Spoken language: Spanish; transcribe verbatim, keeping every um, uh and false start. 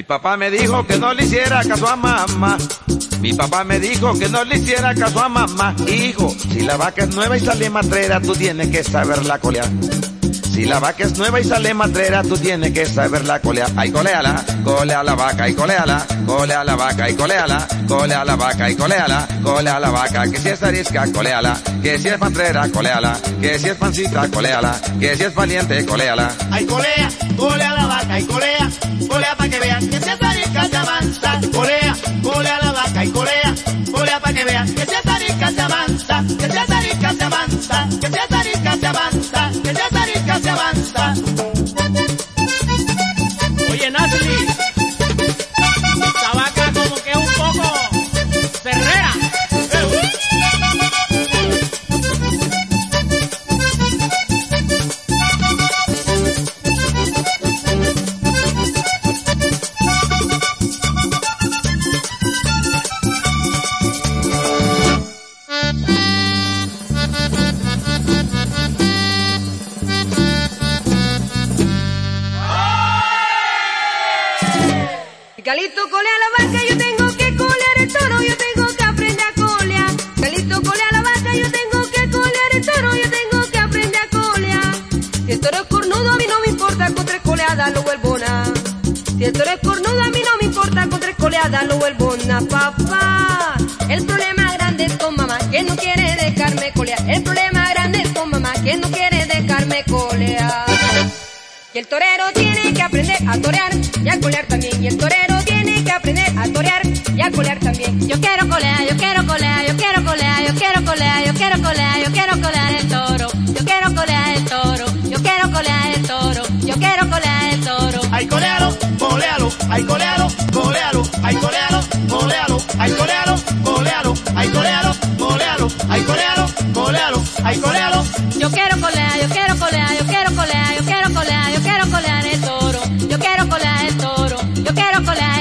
papá me dijo que no le hiciera caso a mamá. Mi papá me dijo que no le hiciera caso a mamá. Hijo, si la vaca es nueva y sale matrera, tú tienes que saberla colear. Si la vaca es nueva y sale matrera, tú tienes que saberla colear. Ay, coleala, colea la vaca y coleala, colea la vaca y coleala, colea la vaca y coleala, colea la vaca. Que si es arisca, coleala, que si es matrera, coleala, que si es pancita, coleala, que si es valiente, coleala. Ay, colea, colea la vaca y colea, colea pa' que vean que si es arisca se avanza. Colea, colea la vaca y colea, colea pa' que vean que si es arisca se avanza, que si es arisca se avanza, que si es arisca se avanza, que si es arisca se avanza. Oye, Natalie, esta vaca como que es un poco cerrera. Calito colea la vaca, yo tengo que colear el toro, yo tengo que aprender a colear. Calito colea la vaca, yo tengo que colear el toro, yo tengo que aprender a colear. Si el toro es cornudo, a mí no me importa, con tres coleadas lo vuelvo na. Si el toro es cornudo, a mí no me importa, con tres coleadas lo vuelvo na. Papá, el problema grande es con mamá, que no quiere dejarme colear. El problema grande es con mamá, que no quiere dejarme colear. Y el torero tiene que aprender a torear y a colear también. Y el torero tiene que aprender a torear y a colear también. Yo quiero colear, yo quiero colear, yo quiero colear, yo quiero colear, yo quiero colear, yo quiero colear el toro. Yo quiero colear el toro, yo quiero colear el toro, yo quiero colear el toro. Ay, colealo, colealo, ay, colealo, colealo, ay, colealo, colealo, ay, colealo, colealo, ay, colealo, colealo, ay, colealo, colealo, ay, colealo. Yo quiero colear, yo quiero colear, yo quiero colear, yo quiero colear, yo quiero colear el toro. Yo quiero colear el toro, yo quiero colear